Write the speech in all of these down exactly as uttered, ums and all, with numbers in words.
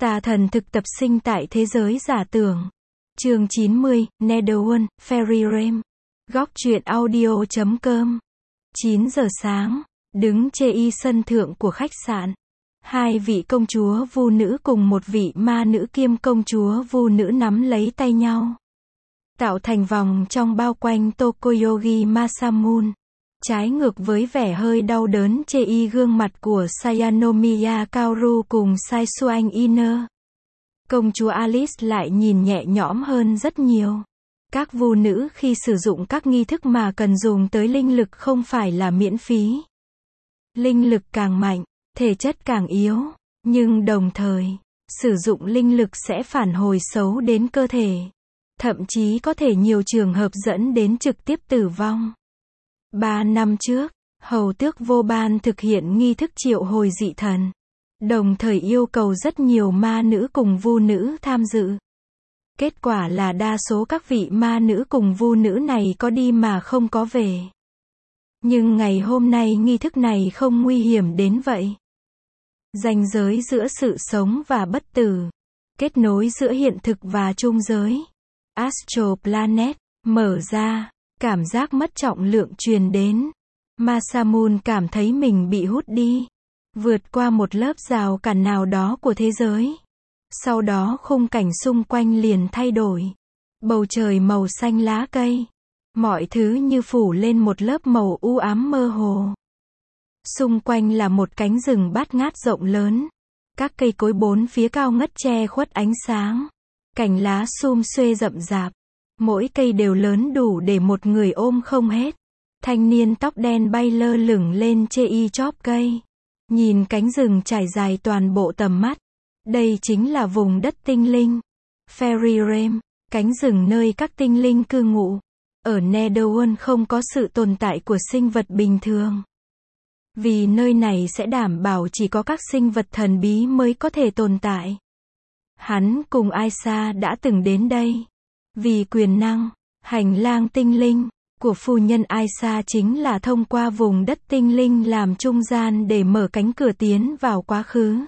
Tà thần thực tập sinh tại thế giới giả tưởng. Chương chín mươi, Netherworld, Fairy Realm. Góc truyện audio chấm com. chín giờ sáng, đứng chê y sân thượng của khách sạn. Hai vị công chúa vu nữ cùng một vị ma nữ kiêm công chúa vu nữ nắm lấy tay nhau, tạo thành vòng trong bao quanh Tokoyogi Masamune. Trái ngược với vẻ hơi đau đớn chê y gương mặt của Sayanomiya Kaoru cùng Saisuan Iner, công chúa Alice lại nhìn nhẹ nhõm hơn rất nhiều. Các vu nữ khi sử dụng các nghi thức mà cần dùng tới linh lực không phải là miễn phí. Linh lực càng mạnh, thể chất càng yếu, nhưng đồng thời, sử dụng linh lực sẽ phản hồi xấu đến cơ thể. Thậm chí có thể nhiều trường hợp dẫn đến trực tiếp tử vong. Ba năm trước, hầu tước Vô Ban thực hiện nghi thức triệu hồi dị thần, đồng thời yêu cầu rất nhiều ma nữ cùng vu nữ tham dự. Kết quả là đa số các vị ma nữ cùng vu nữ này có đi mà không có về. Nhưng ngày hôm nay nghi thức này không nguy hiểm đến vậy. Ranh giới giữa sự sống và bất tử, kết nối giữa hiện thực và trung giới, Astral Planet, mở ra, cảm giác mất trọng lượng truyền đến. Masamune cảm thấy mình bị hút đi, vượt qua một lớp rào cản nào đó của thế giới. Sau đó khung cảnh xung quanh liền thay đổi. Bầu trời màu xanh lá cây. Mọi thứ như phủ lên một lớp màu u ám mơ hồ. Xung quanh là một cánh rừng bát ngát rộng lớn. Các cây cối bốn phía cao ngất che khuất ánh sáng. Cành lá sum xuê rậm rạp. Mỗi cây đều lớn đủ để một người ôm không hết. Thanh niên tóc đen bay lơ lửng lên chê y chóp cây. Nhìn cánh rừng trải dài toàn bộ tầm mắt. Đây chính là vùng đất tinh linh. Fairy Realm, cánh rừng nơi các tinh linh cư ngụ. Ở Netherworld không có sự tồn tại của sinh vật bình thường. Vì nơi này sẽ đảm bảo chỉ có các sinh vật thần bí mới có thể tồn tại. Hắn cùng Aisa đã từng đến đây. Vì quyền năng, hành lang tinh linh của phu nhân Aisa chính là thông qua vùng đất tinh linh làm trung gian để mở cánh cửa tiến vào quá khứ.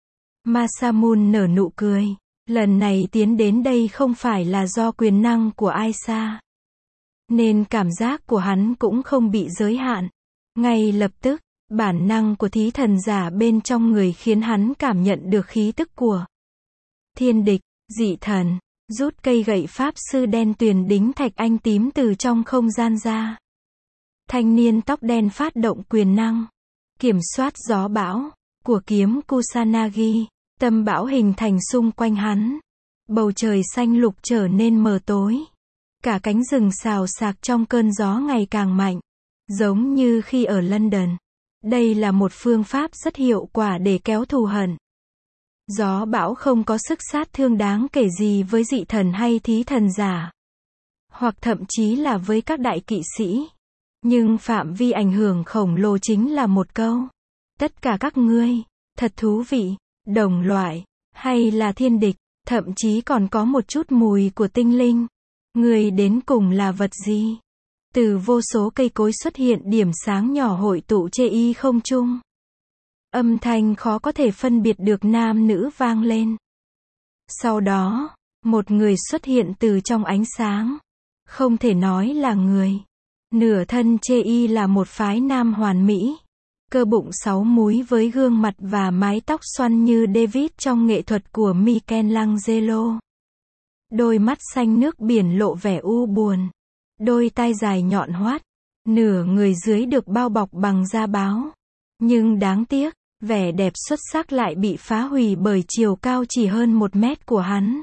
Masamune nở nụ cười. Lần này tiến đến đây không phải là do quyền năng của Aisa, nên cảm giác của hắn cũng không bị giới hạn. Ngay lập tức, bản năng của thí thần giả bên trong người khiến hắn cảm nhận được khí tức của thiên địch, dị thần. Rút cây gậy pháp sư đen tuyền đính thạch anh tím từ trong không gian ra. Thanh niên tóc đen phát động quyền năng kiểm soát gió bão của kiếm Kusanagi. Tâm bão hình thành xung quanh hắn. Bầu trời xanh lục trở nên mờ tối. Cả cánh rừng xào xạc trong cơn gió ngày càng mạnh. Giống như khi ở London. Đây là một phương pháp rất hiệu quả để kéo thù hận. Gió bão không có sức sát thương đáng kể gì với dị thần hay thí thần giả. Hoặc thậm chí là với các đại kỵ sĩ. Nhưng phạm vi ảnh hưởng khổng lồ chính là một câu. Tất cả các ngươi, thật thú vị, đồng loại, hay là thiên địch, thậm chí còn có một chút mùi của tinh linh. Người đến cùng là vật gì? Từ vô số cây cối xuất hiện điểm sáng nhỏ hội tụ chê y không trung. Âm thanh khó có thể phân biệt được nam nữ vang lên. Sau đó, một người xuất hiện từ trong ánh sáng. Không thể nói là người. Nửa thân chê y là một phái nam hoàn mỹ. Cơ bụng sáu múi với gương mặt và mái tóc xoăn như David trong nghệ thuật của Michelangelo. Đôi mắt xanh nước biển lộ vẻ u buồn. Đôi tai dài nhọn hoắt. Nửa người dưới được bao bọc bằng da báo. Nhưng đáng tiếc, vẻ đẹp xuất sắc lại bị phá hủy bởi chiều cao chỉ hơn một mét của hắn.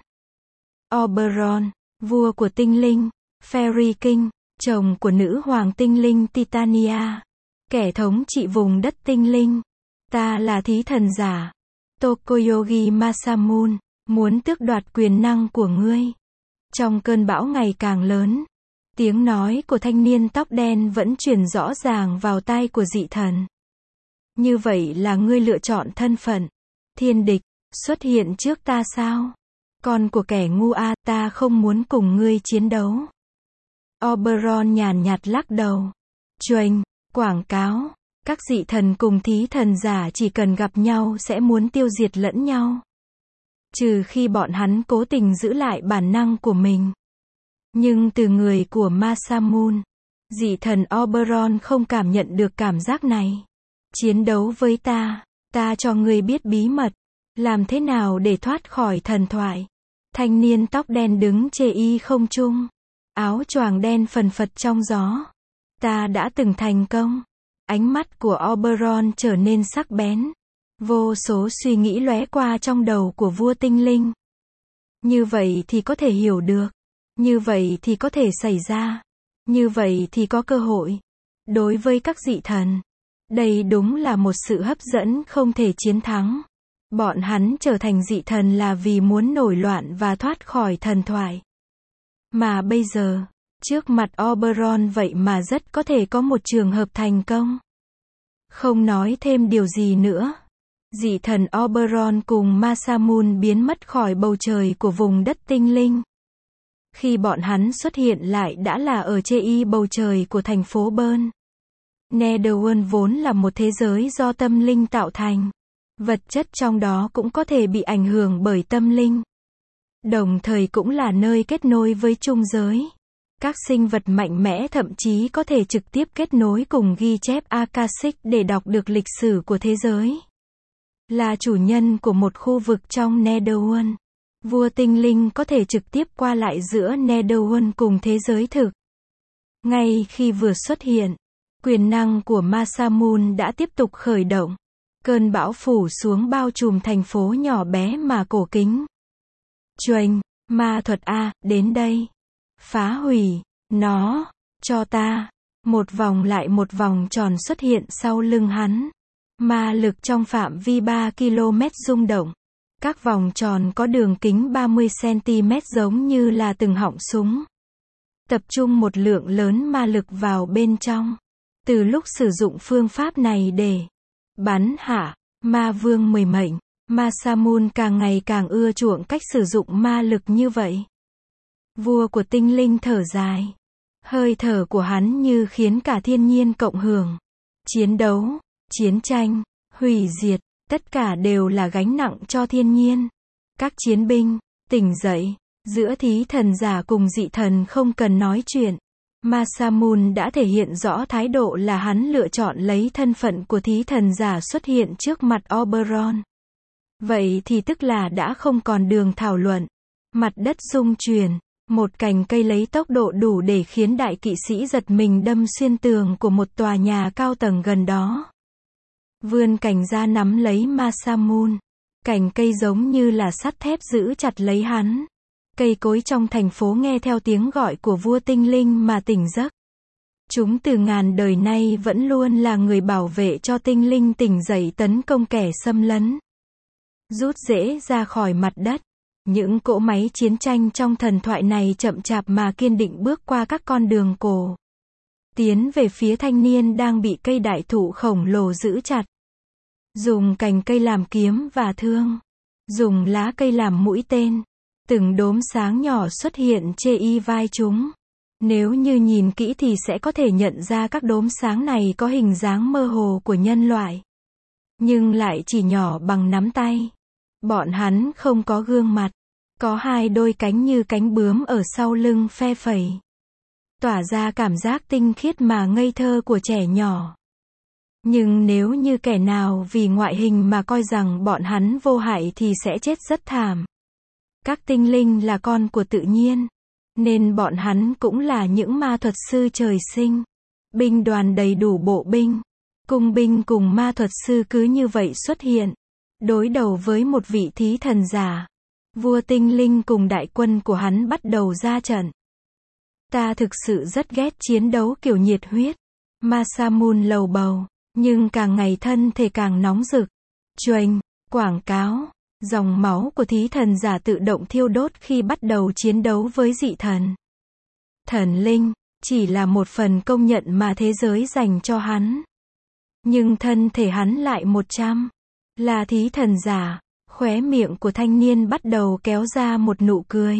Oberon, vua của tinh linh, Fairy King, chồng của nữ hoàng tinh linh Titania. Kẻ thống trị vùng đất tinh linh. Ta là thí thần giả. Tokoyogi Masamune, muốn tước đoạt quyền năng của ngươi. Trong cơn bão ngày càng lớn, tiếng nói của thanh niên tóc đen vẫn truyền rõ ràng vào tai của dị thần. Như vậy là ngươi lựa chọn thân phận thiên địch, xuất hiện trước ta sao? Con của kẻ ngu a, ta không muốn cùng ngươi chiến đấu. Oberon nhàn nhạt lắc đầu. Chuềnh, quảng cáo, các dị thần cùng thí thần giả chỉ cần gặp nhau sẽ muốn tiêu diệt lẫn nhau. Trừ khi bọn hắn cố tình giữ lại bản năng của mình. Nhưng từ người của Masamune, dị thần Oberon không cảm nhận được cảm giác này. Chiến đấu với ta, ta cho ngươi biết bí mật. Làm thế nào để thoát khỏi thần thoại. Thanh niên tóc đen đứng chê y không trung. Áo choàng đen phần phật trong gió. Ta đã từng thành công. Ánh mắt của Oberon trở nên sắc bén. Vô số suy nghĩ lóe qua trong đầu của vua tinh linh. Như vậy thì có thể hiểu được. Như vậy thì có thể xảy ra. Như vậy thì có cơ hội. Đối với các dị thần, đây đúng là một sự hấp dẫn không thể chiến thắng. Bọn hắn trở thành dị thần là vì muốn nổi loạn và thoát khỏi thần thoại. Mà bây giờ, trước mặt Oberon vậy mà rất có thể có một trường hợp thành công. Không nói thêm điều gì nữa. Dị thần Oberon cùng Masamune biến mất khỏi bầu trời của vùng đất tinh linh. Khi bọn hắn xuất hiện lại đã là ở trên bầu trời của thành phố Bern. Netherworld vốn là một thế giới do tâm linh tạo thành. Vật chất trong đó cũng có thể bị ảnh hưởng bởi tâm linh. Đồng thời cũng là nơi kết nối với trung giới. Các sinh vật mạnh mẽ thậm chí có thể trực tiếp kết nối cùng ghi chép Akashic để đọc được lịch sử của thế giới. Là chủ nhân của một khu vực trong Netherworld. Vua tinh linh có thể trực tiếp qua lại giữa Netherworld cùng thế giới thực. Ngay khi vừa xuất hiện, quyền năng của Masamune đã tiếp tục khởi động. Cơn bão phủ xuống bao trùm thành phố nhỏ bé mà cổ kính. Choành, ma thuật A, đến đây. Phá hủy, nó, cho ta. Một vòng lại một vòng tròn xuất hiện sau lưng hắn. Ma lực trong phạm vi ba ki lô mét rung động. Các vòng tròn có đường kính ba mươi xăng ti mét giống như là từng họng súng. Tập trung một lượng lớn ma lực vào bên trong. Từ lúc sử dụng phương pháp này để bắn hạ ma vương mười mệnh, Masamune càng ngày càng ưa chuộng cách sử dụng ma lực như vậy. Vua của tinh linh thở dài. Hơi thở của hắn như khiến cả thiên nhiên cộng hưởng. Chiến đấu, chiến tranh, hủy diệt, tất cả đều là gánh nặng cho thiên nhiên. Các chiến binh, tỉnh dậy. Giữa thí thần giả cùng dị thần không cần nói chuyện. Masamune đã thể hiện rõ thái độ là hắn lựa chọn lấy thân phận của thí thần giả xuất hiện trước mặt Oberon. Vậy thì tức là đã không còn đường thảo luận. Mặt đất rung chuyển. Một cành cây lấy tốc độ đủ để khiến đại kỵ sĩ giật mình đâm xuyên tường của một tòa nhà cao tầng gần đó. Vươn cành ra nắm lấy Masamune. Cành cây giống như là sắt thép giữ chặt lấy hắn. Cây cối trong thành phố nghe theo tiếng gọi của vua tinh linh mà tỉnh giấc. Chúng từ ngàn đời nay vẫn luôn là người bảo vệ cho tinh linh tỉnh dậy tấn công kẻ xâm lấn. Rút rễ ra khỏi mặt đất. Những cỗ máy chiến tranh trong thần thoại này chậm chạp mà kiên định bước qua các con đường cổ. Tiến về phía thanh niên đang bị cây đại thụ khổng lồ giữ chặt. Dùng cành cây làm kiếm và thương. Dùng lá cây làm mũi tên. Từng đốm sáng nhỏ xuất hiện trên y vai chúng. Nếu như nhìn kỹ thì sẽ có thể nhận ra các đốm sáng này có hình dáng mơ hồ của nhân loại. Nhưng lại chỉ nhỏ bằng nắm tay. Bọn hắn không có gương mặt. Có hai đôi cánh như cánh bướm ở sau lưng phe phẩy. Tỏa ra cảm giác tinh khiết mà ngây thơ của trẻ nhỏ. Nhưng nếu như kẻ nào vì ngoại hình mà coi rằng bọn hắn vô hại thì sẽ chết rất thảm. Các tinh linh là con của tự nhiên. Nên bọn hắn cũng là những ma thuật sư trời sinh. Binh đoàn đầy đủ bộ binh. Cung binh cùng ma thuật sư cứ như vậy xuất hiện. Đối đầu với một vị thí thần giả. Vua tinh linh cùng đại quân của hắn bắt đầu ra trận. Ta thực sự rất ghét chiến đấu kiểu nhiệt huyết. Masamune lầu bầu. Nhưng càng ngày thân thể càng nóng rực. Choành, quảng cáo. Dòng máu của thí thần giả tự động thiêu đốt khi bắt đầu chiến đấu với dị thần. Thần linh, chỉ là một phần công nhận mà thế giới dành cho hắn. Nhưng thân thể hắn lại một trăm. Là thí thần giả. Khóe miệng của thanh niên bắt đầu kéo ra một nụ cười.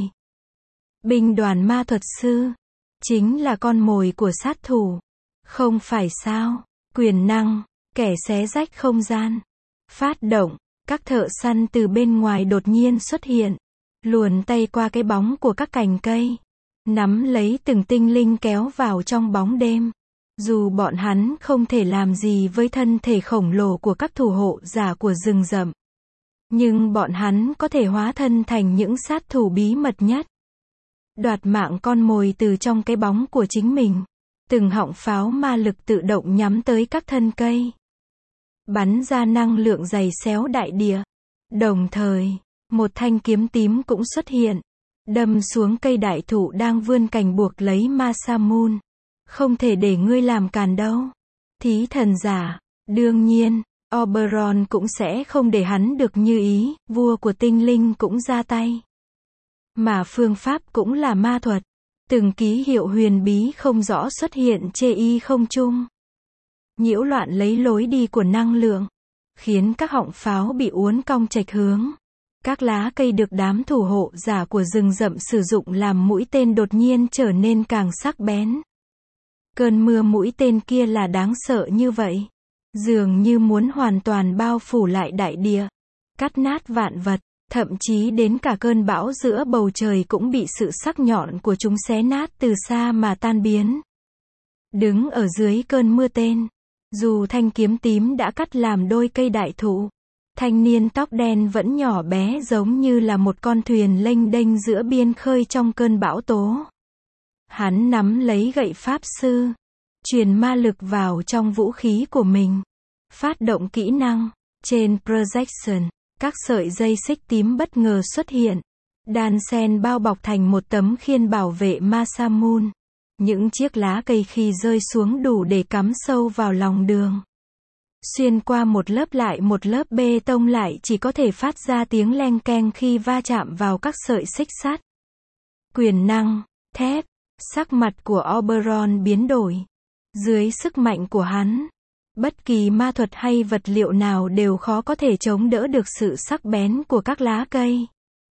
Binh đoàn ma thuật sư. Chính là con mồi của sát thủ. Không phải sao. Quyền năng. Kẻ xé rách không gian. Phát động. Các thợ săn từ bên ngoài đột nhiên xuất hiện, luồn tay qua cái bóng của các cành cây, nắm lấy từng tinh linh kéo vào trong bóng đêm. Dù bọn hắn không thể làm gì với thân thể khổng lồ của các thủ hộ giả của rừng rậm, nhưng bọn hắn có thể hóa thân thành những sát thủ bí mật nhất, đoạt mạng con mồi từ trong cái bóng của chính mình. Từng họng pháo ma lực tự động nhắm tới các thân cây, bắn ra năng lượng giày xéo đại địa. Đồng thời, một thanh kiếm tím cũng xuất hiện, đâm xuống cây đại thụ đang vươn cành buộc lấy Masamune. Không thể để ngươi làm càn đâu. Thí thần giả, đương nhiên, Oberon cũng sẽ không để hắn được như ý, vua của tinh linh cũng ra tay. Mà phương pháp cũng là ma thuật. Từng ký hiệu huyền bí không rõ xuất hiện trên y không trung, nhiễu loạn lấy lối đi của năng lượng, khiến các họng pháo bị uốn cong chệch hướng. Các lá cây được đám thủ hộ giả của rừng rậm sử dụng làm mũi tên đột nhiên trở nên càng sắc bén. Cơn mưa mũi tên kia là đáng sợ như vậy, dường như muốn hoàn toàn bao phủ lại đại địa, cắt nát vạn vật, thậm chí đến cả cơn bão giữa bầu trời cũng bị sự sắc nhọn của chúng xé nát từ xa mà tan biến. Đứng ở dưới cơn mưa tên, dù thanh kiếm tím đã cắt làm đôi cây đại thụ, thanh niên tóc đen vẫn nhỏ bé giống như là một con thuyền lênh đênh giữa biên khơi trong cơn bão tố. Hắn nắm lấy gậy pháp sư, truyền ma lực vào trong vũ khí của mình, phát động kỹ năng. Trên projection, các sợi dây xích tím bất ngờ xuất hiện, đan xen bao bọc thành một tấm khiên bảo vệ Masamune. Những chiếc lá cây khi rơi xuống đủ để cắm sâu vào lòng đường, xuyên qua một lớp lại một lớp bê tông, lại chỉ có thể phát ra tiếng leng keng khi va chạm vào các sợi xích sắt. Quyền năng, thép. Sắc mặt của Oberon biến đổi. Dưới sức mạnh của hắn, bất kỳ ma thuật hay vật liệu nào đều khó có thể chống đỡ được sự sắc bén của các lá cây.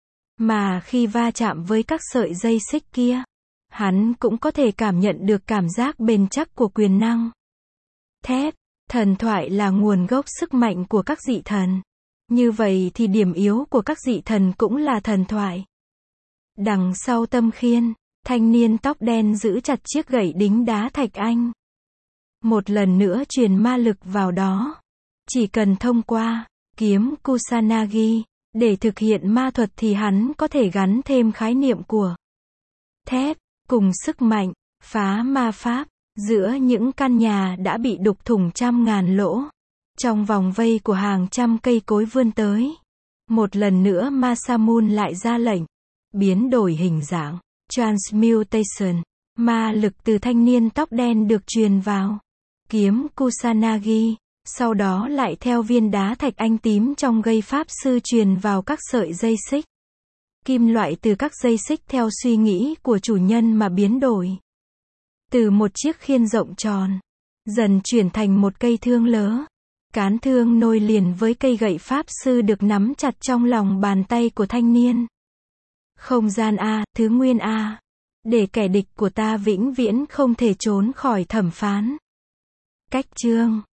Mà khi va chạm với các sợi dây xích kia, hắn cũng có thể cảm nhận được cảm giác bền chắc của quyền năng. Thép, thần thoại là nguồn gốc sức mạnh của các dị thần. Như vậy thì điểm yếu của các dị thần cũng là thần thoại. Đằng sau tâm khiên, thanh niên tóc đen giữ chặt chiếc gậy đính đá thạch anh. Một lần nữa truyền ma lực vào đó. Chỉ cần thông qua kiếm Kusanagi để thực hiện ma thuật thì hắn có thể gắn thêm khái niệm của thép cùng sức mạnh, phá ma pháp, giữa những căn nhà đã bị đục thủng trăm ngàn lỗ. Trong vòng vây của hàng trăm cây cối vươn tới. Một lần nữa Masamune lại ra lệnh, biến đổi hình dạng. Transmutation, ma lực từ thanh niên tóc đen được truyền vào kiếm Kusanagi, sau đó lại theo viên đá thạch anh tím trong gậy pháp sư truyền vào các sợi dây xích. Kim loại từ các dây xích theo suy nghĩ của chủ nhân mà biến đổi. Từ một chiếc khiên rộng tròn, dần chuyển thành một cây thương lớ. Cán thương nối liền với cây gậy pháp sư được nắm chặt trong lòng bàn tay của thanh niên. Không gian A, thứ nguyên A. Để kẻ địch của ta vĩnh viễn không thể trốn khỏi thẩm phán. Cách chương